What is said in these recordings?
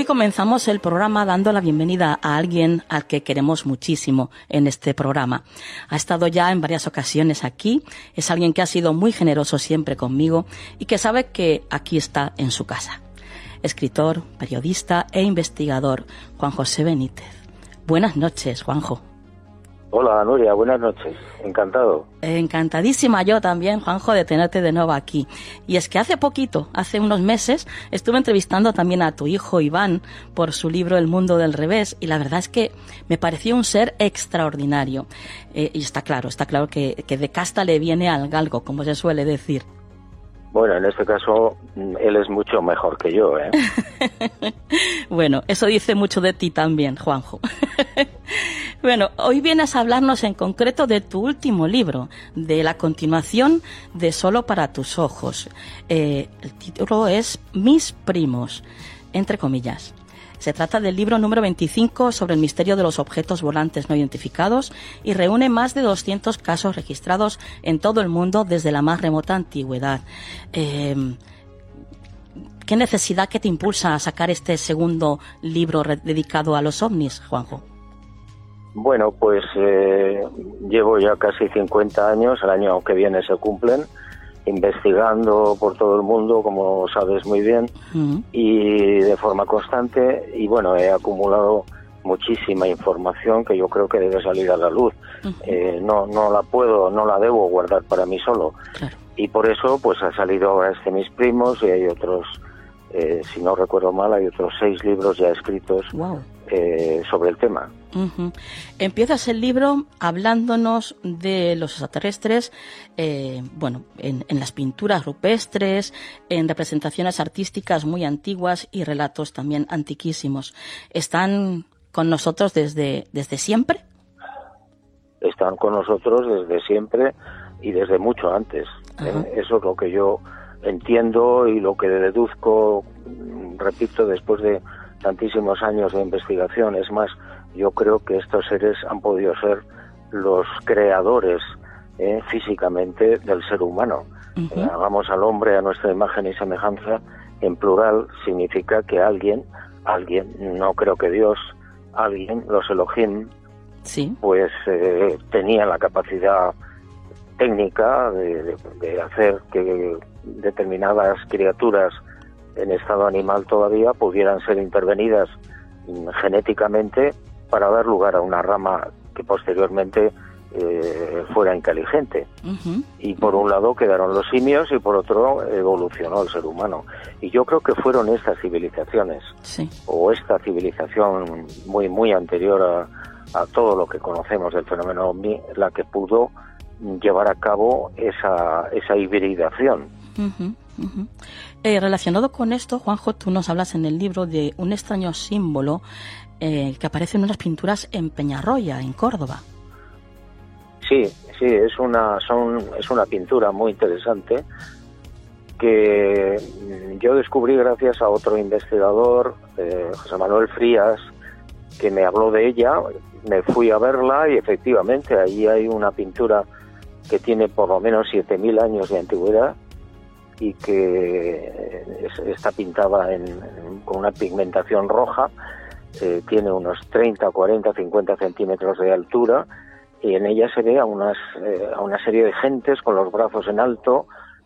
comenzamos el programa dando la bienvenida a alguien al que queremos muchísimo en este programa. Ha estado ya en varias ocasiones aquí, es alguien que ha sido muy generoso siempre conmigo y que sabe que aquí está en su casa. Escritor, periodista e investigador, Juan José Benítez. Buenas noches, Juanjo. Hola, Nuria, buenas noches. Encantado. Encantadísima yo también, Juanjo, de tenerte de nuevo aquí. Y es que hace unos meses, estuve entrevistando también a tu hijo Iván por su libro El mundo del revés, y la verdad es que me pareció un ser extraordinario. Y está claro que de casta le viene al galgo, como se suele decir. Bueno, en este caso, él es mucho mejor que yo, ¿eh? Bueno, eso dice mucho de ti también, Juanjo. Bueno, hoy vienes a hablarnos en concreto de tu último libro, de la continuación de Solo para tus ojos. El título es Mis primos, entre comillas. Se trata del libro número 25 sobre el misterio de los objetos volantes no identificados y reúne más de 200 casos registrados en todo el mundo desde la más remota antigüedad. ¿Qué necesidad que te impulsa a sacar este segundo libro dedicado a los ovnis, Juanjo? Bueno, pues llevo ya casi 50 años, el año que viene se cumplen, investigando por todo el mundo, como sabes muy bien, y de forma constante, y bueno, he acumulado muchísima información que yo creo que debe salir a la luz. No la debo guardar para mí solo. Claro. Y por eso pues ha salido ahora Mis primos, y hay otros, si no recuerdo mal, hay otros 6 libros ya escritos. Wow. Sobre el tema. Empiezas el libro hablándonos de los extraterrestres, en las pinturas rupestres, en representaciones artísticas muy antiguas y relatos también antiquísimos. ¿Están con nosotros desde siempre? Están con nosotros desde siempre y desde mucho antes. Eso es lo que yo entiendo y lo que deduzco, repito, después de tantísimos años de investigación. Es más, yo creo que estos seres han podido ser los creadores físicamente del ser humano. Hagamos al hombre a nuestra imagen y semejanza, en plural, significa que alguien, no creo que Dios, alguien, los Elohim, sí, pues tenía la capacidad técnica de hacer que determinadas criaturas en estado animal todavía pudieran ser intervenidas genéticamente para dar lugar a una rama que posteriormente fuera inteligente. Y por un lado quedaron los simios y por otro evolucionó el ser humano. Y yo creo que fueron estas civilizaciones, sí, o esta civilización muy muy anterior a todo lo que conocemos del fenómeno ovni, la que pudo llevar a cabo esa hibridación. Relacionado con esto, Juanjo, tú nos hablas en el libro de un extraño símbolo que aparece en unas pinturas en Peñarroya, en Córdoba. Sí, es una pintura muy interesante que yo descubrí gracias a otro investigador, José Manuel Frías, que me habló de ella. Me fui a verla y efectivamente allí hay una pintura que tiene por lo menos 7.000 años de antigüedad y que está pintada con una pigmentación roja, tiene unos 30, 40, 50 centímetros de altura, y en ella se ve a una serie de gentes con los brazos en alto,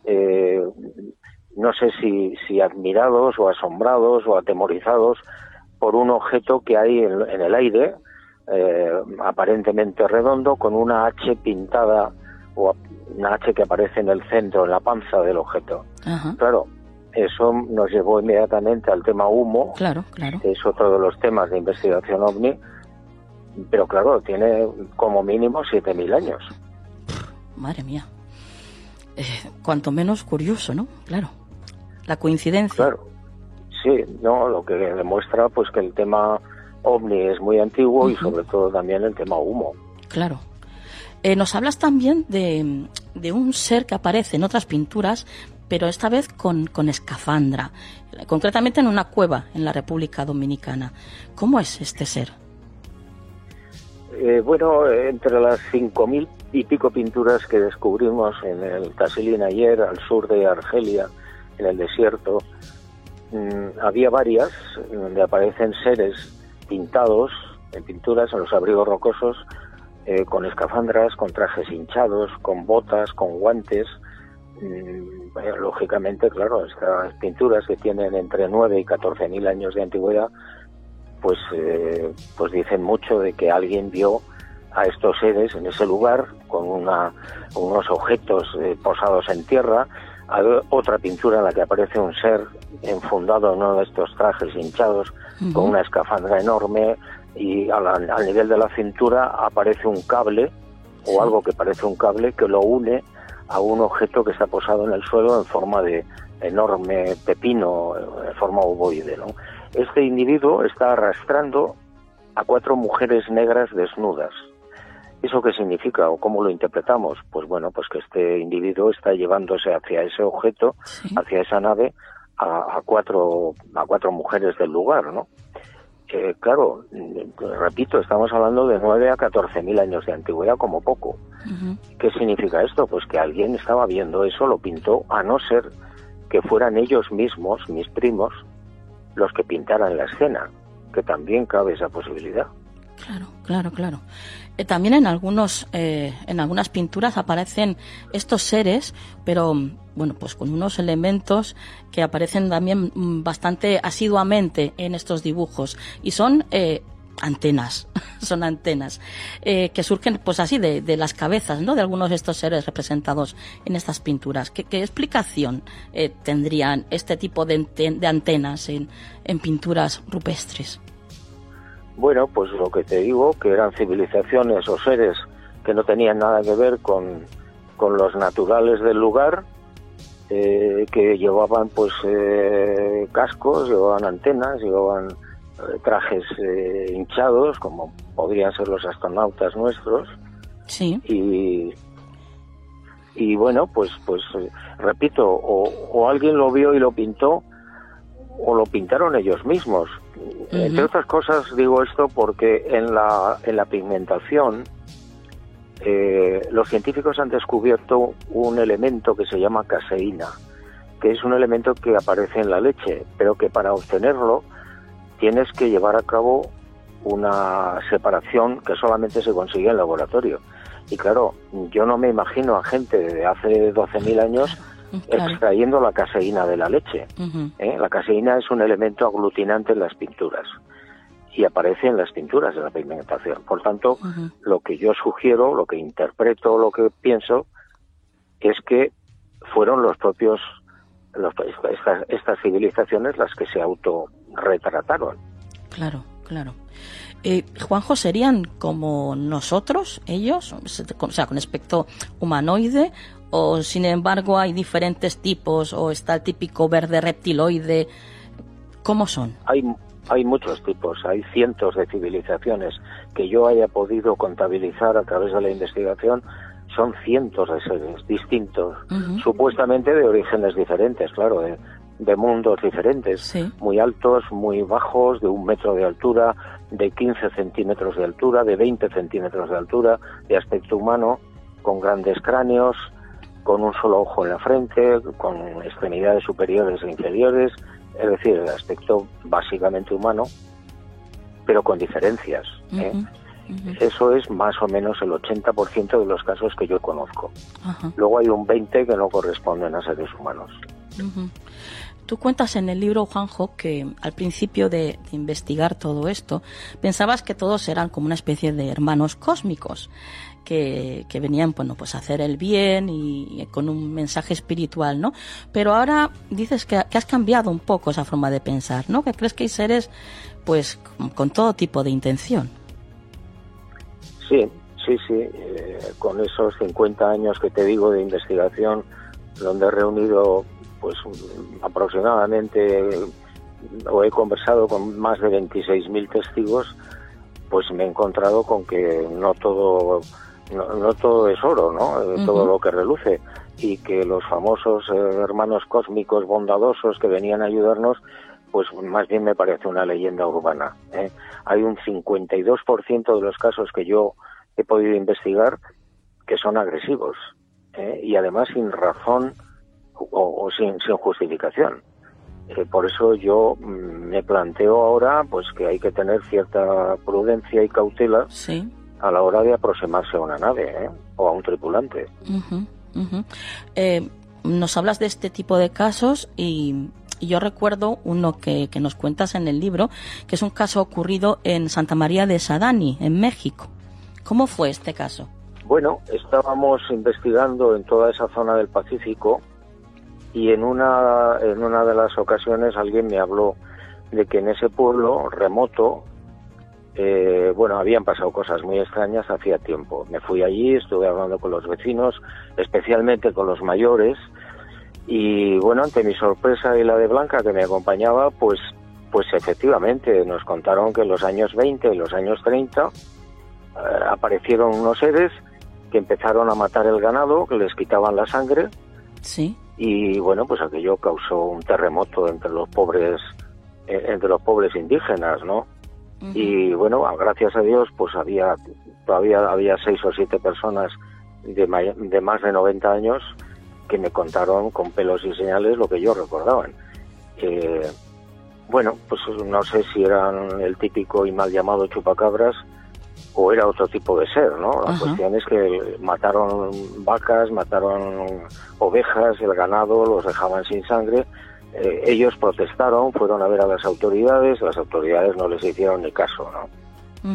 no sé si admirados o asombrados o atemorizados por un objeto que hay en el aire, aparentemente redondo, con una H pintada, o una H que aparece en el centro, en la panza del objeto. Claro, eso nos llevó inmediatamente al tema humo. Claro. Es otro de los temas de investigación ovni, pero claro, tiene como mínimo 7.000 años. Madre mía. Cuanto menos curioso, ¿no? Claro. La coincidencia. Claro. Sí, no, lo que demuestra pues que el tema ovni es muy antiguo y sobre todo también el tema humo. Claro. Nos hablas también de un ser que aparece en otras pinturas, pero esta vez con escafandra, concretamente en una cueva en la República Dominicana. ¿Cómo es este ser? Bueno, entre las 5.000 y pico pinturas que descubrimos en el Tassili N'Ajjer, al sur de Argelia, en el desierto, había varias donde aparecen seres pintados en pinturas en los abrigos rocosos, con escafandras, con trajes hinchados, con botas, con guantes. Lógicamente, claro, estas pinturas que tienen entre 9 y 14.000 años de antigüedad, pues dicen mucho de que alguien vio a estos seres en ese lugar con unos objetos posados en tierra. Hay otra pintura en la que aparece un ser enfundado en uno de estos trajes hinchados, con una escafandra enorme, y al nivel de la cintura aparece un cable, o algo que parece un cable, que lo une a un objeto que está posado en el suelo en forma de enorme pepino, en forma ovoide, ¿no? Este individuo está arrastrando a 4 mujeres negras desnudas. ¿Eso qué significa o cómo lo interpretamos? Pues bueno, pues que este individuo está llevándose hacia ese objeto, hacia esa nave, a cuatro mujeres del lugar, ¿no? Claro, repito, estamos hablando de 9 a 14.000 años de antigüedad como poco. ¿Qué significa esto? Pues que alguien estaba viendo eso, lo pintó, a no ser que fueran ellos mismos, mis primos, los que pintaran la escena, que también cabe esa posibilidad. Claro. También en algunas pinturas aparecen estos seres, pero bueno, pues con unos elementos que aparecen también bastante asiduamente en estos dibujos, y son antenas, que surgen pues así de las cabezas, ¿no?, de algunos de estos seres representados en estas pinturas. ¿Qué explicación tendrían este tipo de antenas en pinturas rupestres? Bueno, pues lo que te digo, que eran civilizaciones o seres que no tenían nada que ver con los naturales del lugar, que llevaban pues cascos, llevaban antenas, llevaban trajes hinchados, como podrían ser los astronautas nuestros. Sí. Y bueno, pues repito, o alguien lo vio y lo pintó, o lo pintaron ellos mismos. Entre otras cosas digo esto porque en la pigmentación los científicos han descubierto un elemento que se llama caseína, que es un elemento que aparece en la leche, pero que para obtenerlo tienes que llevar a cabo una separación que solamente se consigue en laboratorio. Y claro, yo no me imagino a gente de hace 12.000 años extrayendo la caseína de la leche. La caseína es un elemento aglutinante en las pinturas y aparece en las pinturas de la pigmentación. Por tanto, lo que yo sugiero, lo que interpreto, lo que pienso, es que fueron los propios estas civilizaciones las que se autorretrataron. Claro. Juanjo, ¿serían como nosotros, ellos? O sea, con aspecto humanoide, o sin embargo hay diferentes tipos, o está el típico verde reptiloide. ¿Cómo son? Hay muchos tipos, hay cientos de civilizaciones que yo haya podido contabilizar a través de la investigación. Son cientos de seres distintos, supuestamente de orígenes diferentes, claro, de mundos diferentes, muy altos, muy bajos, de 1 metro de altura, de 15 centímetros de altura, de 20 centímetros de altura, de aspecto humano, con grandes cráneos, con un solo ojo en la frente, con extremidades superiores e inferiores, es decir, el aspecto básicamente humano, pero con diferencias. Eso es más o menos el 80% de los casos que yo conozco. Luego hay un 20% que no corresponden a seres humanos. Tú cuentas en el libro, Juanjo, que al principio de investigar todo esto, pensabas que todos eran como una especie de hermanos cósmicos, que venían, bueno, pues a hacer el bien y con un mensaje espiritual, ¿no? Pero ahora dices que has cambiado un poco esa forma de pensar, ¿no? Que crees que hay seres, pues, con todo tipo de intención. Sí. Con esos 50 años que te digo de investigación, donde he reunido pues aproximadamente, o he conversado con más de 26.000 testigos, pues me he encontrado con que no todo es oro, ¿no? Todo lo que reluce, y que los famosos hermanos cósmicos bondadosos que venían a ayudarnos, pues más bien me parece una leyenda urbana. Hay un 52% de los casos que yo he podido investigar que son agresivos, y además sin razón o sin justificación. Por eso yo me planteo ahora pues que hay que tener cierta prudencia y cautela a la hora de aproximarse a una nave, o a un tripulante. Nos hablas de este tipo de casos y yo recuerdo uno que nos cuentas en el libro, que es un caso ocurrido en Santa María de Sadani, en México. ¿Cómo fue este caso? Bueno, estábamos investigando en toda esa zona del Pacífico y en una de las ocasiones alguien me habló de que en ese pueblo remoto, habían pasado cosas muy extrañas hacía tiempo. Me fui allí, estuve hablando con los vecinos, especialmente con los mayores, y bueno, ante mi sorpresa y la de Blanca, que me acompañaba, pues efectivamente nos contaron que en los años 20 y los años 30 aparecieron unos seres que empezaron a matar el ganado, que les quitaban la sangre. Sí. Y bueno, pues aquello causó un terremoto entre los pobres indígenas, ¿no? Uh-huh. Y bueno, gracias a Dios, pues todavía había 6 o 7 personas de más de 90 años que me contaron con pelos y señales lo que ellos recordaban. Bueno, pues no sé si eran el típico y mal llamado chupacabras o era otro tipo de ser, ¿no? La cuestión es que mataron vacas, mataron ovejas, el ganado, los dejaban sin sangre. Ellos protestaron, fueron a ver a las autoridades no les hicieron ni caso, ¿no?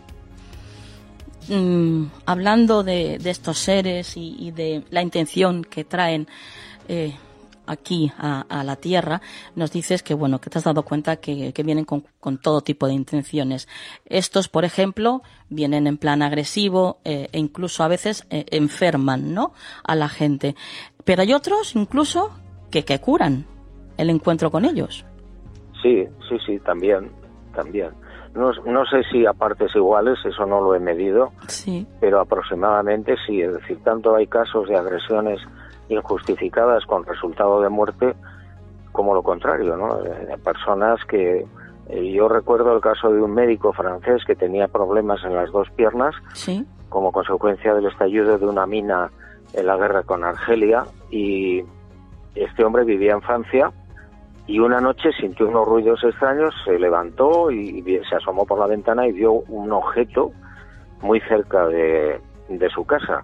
Uh-huh. Hablando de estos seres y de la intención que traen aquí a la Tierra, nos dices que bueno, que te has dado cuenta que vienen con todo tipo de intenciones. Estos, por ejemplo, vienen en plan agresivo e incluso a veces enferman, ¿no?, a la gente. Pero hay otros incluso que curan el encuentro con ellos. Sí, también. No sé si a partes iguales, eso no lo he medido, sí, pero aproximadamente sí. Es decir, tanto hay casos de agresiones injustificadas con resultado de muerte como lo contrario, ¿no? Personas que yo recuerdo el caso de un médico francés que tenía problemas en las 2 piernas, sí, como consecuencia del estallido de una mina en la guerra con Argelia, y este hombre vivía en Francia y una noche sintió unos ruidos extraños, se levantó y se asomó por la ventana y vio un objeto muy cerca de su casa.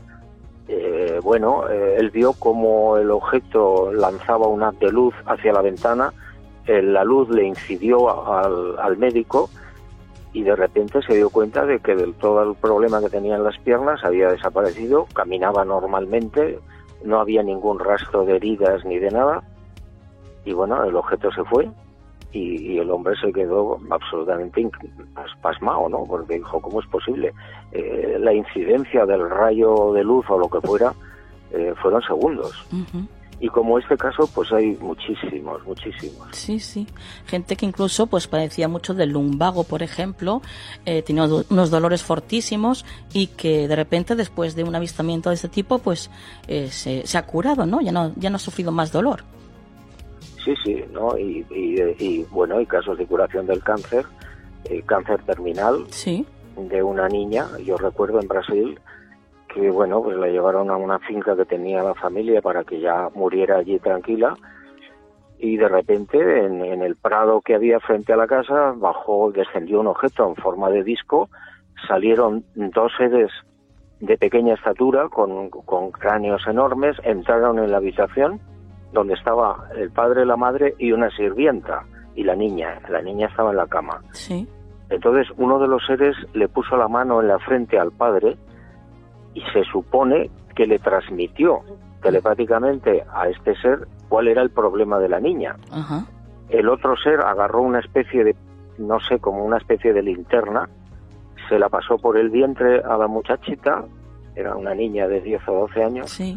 Él vio como el objeto lanzaba un haz de luz hacia la ventana, la luz le incidió al médico y de repente se dio cuenta de que todo el problema que tenía en las piernas había desaparecido, caminaba normalmente, no había ningún rastro de heridas ni de nada, y bueno, el objeto se fue y el hombre se quedó absolutamente pasmado, ¿no? Porque dijo, ¿cómo es posible? La incidencia del rayo de luz o lo que fuera fueron segundos. Uh-huh. Y como este caso, pues hay muchísimos. Sí. Gente que incluso pues padecía mucho del lumbago, por ejemplo, tenía unos dolores fortísimos y que de repente después de un avistamiento de este tipo, pues se ha curado, ¿no? Ya no ha sufrido más dolor. Sí, ¿no? Y bueno, hay casos de curación del cáncer, cáncer terminal, sí, de una niña, yo recuerdo en Brasil, que bueno, pues la llevaron a una finca que tenía la familia para que ya muriera allí tranquila, y de repente en el prado que había frente a la casa descendió un objeto en forma de disco, salieron 2 seres de pequeña estatura con cráneos enormes, entraron en la habitación donde estaba el padre, la madre y una sirvienta, y la niña estaba en la cama. Sí. Entonces uno de los seres le puso la mano en la frente al padre y se supone que le transmitió telepáticamente a este ser cuál era el problema de la niña. Uh-huh. El otro ser agarró una especie de, no sé, como una especie de linterna, se la pasó por el vientre a la muchachita, era una niña de 10 o 12 años, sí,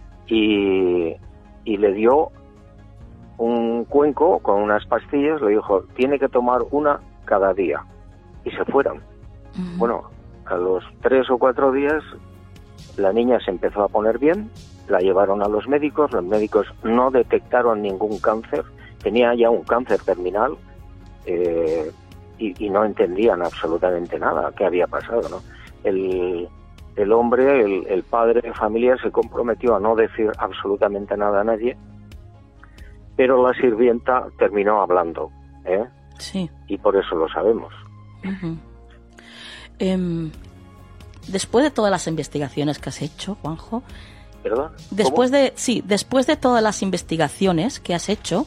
y le dio un cuenco con unas pastillas, le dijo, tiene que tomar una cada día, y se fueron. Uh-huh. Bueno, a los 3 o 4 días la niña se empezó a poner bien, la llevaron a los médicos no detectaron ningún cáncer, tenía ya un cáncer terminal, y no entendían absolutamente nada qué había pasado, ¿no? El hombre, el padre de familia, se comprometió a no decir absolutamente nada a nadie, pero la sirvienta terminó hablando, ¿eh? Sí. Y por eso lo sabemos. Uh-huh. Después de todas las investigaciones que has hecho, Juanjo, ¿Perdón? después de todas las investigaciones que has hecho,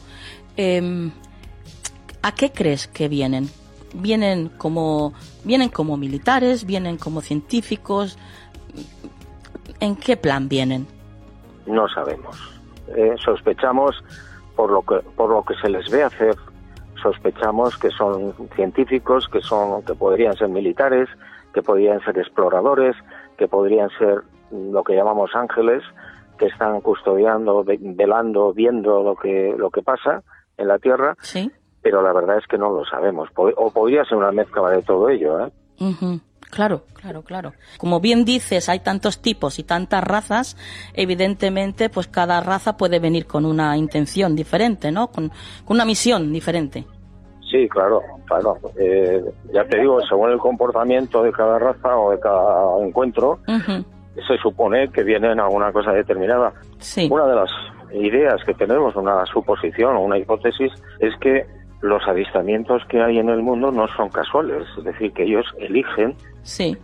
¿a qué crees que vienen? ¿Vienen como militares? ¿Vienen como científicos? ¿En qué plan vienen? No sabemos. Sospechamos, por lo que se les ve hacer, sospechamos que son científicos, que podrían ser militares, que podrían ser exploradores, que podrían ser lo que llamamos ángeles, que están custodiando, velando, viendo lo que pasa en la Tierra. Sí. Pero la verdad es que no lo sabemos. O podría ser una mezcla de todo ello, ¿eh? Uh-huh. Claro. Como bien dices, hay tantos tipos y tantas razas, evidentemente, pues cada raza puede venir con una intención diferente, ¿no? Con una misión diferente. Sí, claro. Ya te digo, según el comportamiento de cada raza o de cada encuentro, uh-huh, se supone que vienen a alguna cosa determinada. Sí. Una de las ideas que tenemos, una suposición o una hipótesis, es que los avistamientos que hay en el mundo no son casuales, es decir, que ellos eligen, sí,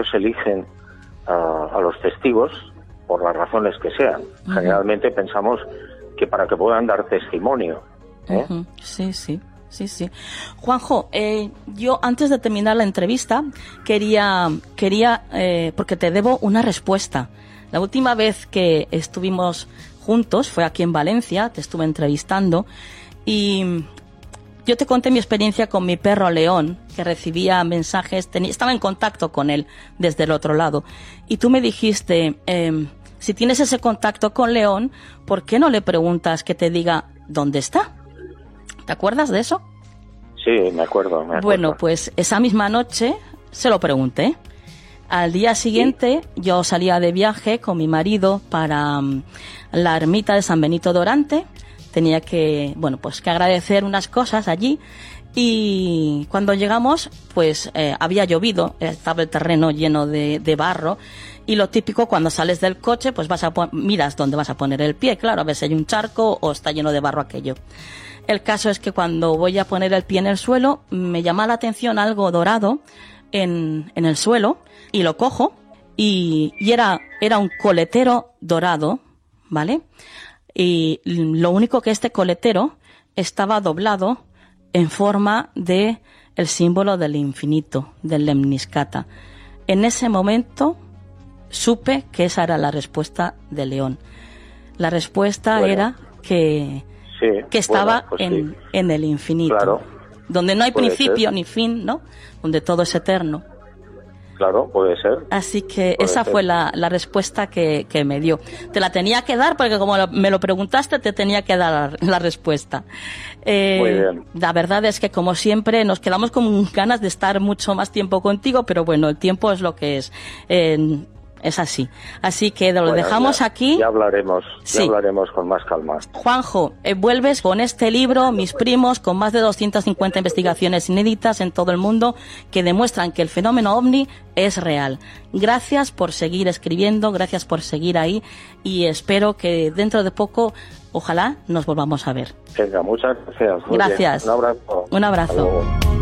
a los testigos por las razones que sean. Uh-huh. Generalmente pensamos que para que puedan dar testimonio, ¿eh? Uh-huh. Sí. Juanjo, yo antes de terminar la entrevista quería porque te debo una respuesta. La última vez que estuvimos juntos fue aquí en Valencia, te estuve entrevistando y yo te conté mi experiencia con mi perro León, que recibía mensajes, estaba en contacto con él desde el otro lado. Y tú me dijiste, si tienes ese contacto con León, ¿por qué no le preguntas que te diga dónde está? ¿Te acuerdas de eso? Sí, me acuerdo. Bueno, pues esa misma noche se lo pregunté. Al día siguiente yo salía de viaje con mi marido para la ermita de San Benito de Orante. Tenía que agradecer unas cosas allí y cuando llegamos pues había llovido, estaba el terreno lleno de barro y lo típico cuando sales del coche pues miras dónde vas a poner el pie, claro, a ver si hay un charco o está lleno de barro aquello. El caso es que cuando voy a poner el pie en el suelo me llama la atención algo dorado en el suelo y lo cojo y era un coletero dorado, ¿vale? Y lo único que este coletero estaba doblado en forma de el símbolo del infinito, del Lemniscata. En ese momento supe que esa era la respuesta de León. La respuesta era que estaba en el infinito, claro, donde no hay principio ni fin, ¿no? Donde todo es eterno. Claro, puede ser. Así que esa fue la respuesta que me dio. Te la tenía que dar porque como me lo preguntaste, te tenía que dar la respuesta. Muy bien. La verdad es que, como siempre, nos quedamos con ganas de estar mucho más tiempo contigo, pero bueno, el tiempo es lo que es. Es así. Así que lo dejamos aquí. Ya hablaremos con más calma. Juanjo, vuelves con este libro, Mis primos, con más de 250 investigaciones inéditas en todo el mundo que demuestran que el fenómeno ovni es real. Gracias por seguir escribiendo, gracias por seguir ahí y espero que dentro de poco, ojalá, nos volvamos a ver. Venga, muchas gracias. Gracias. Un abrazo. Un abrazo.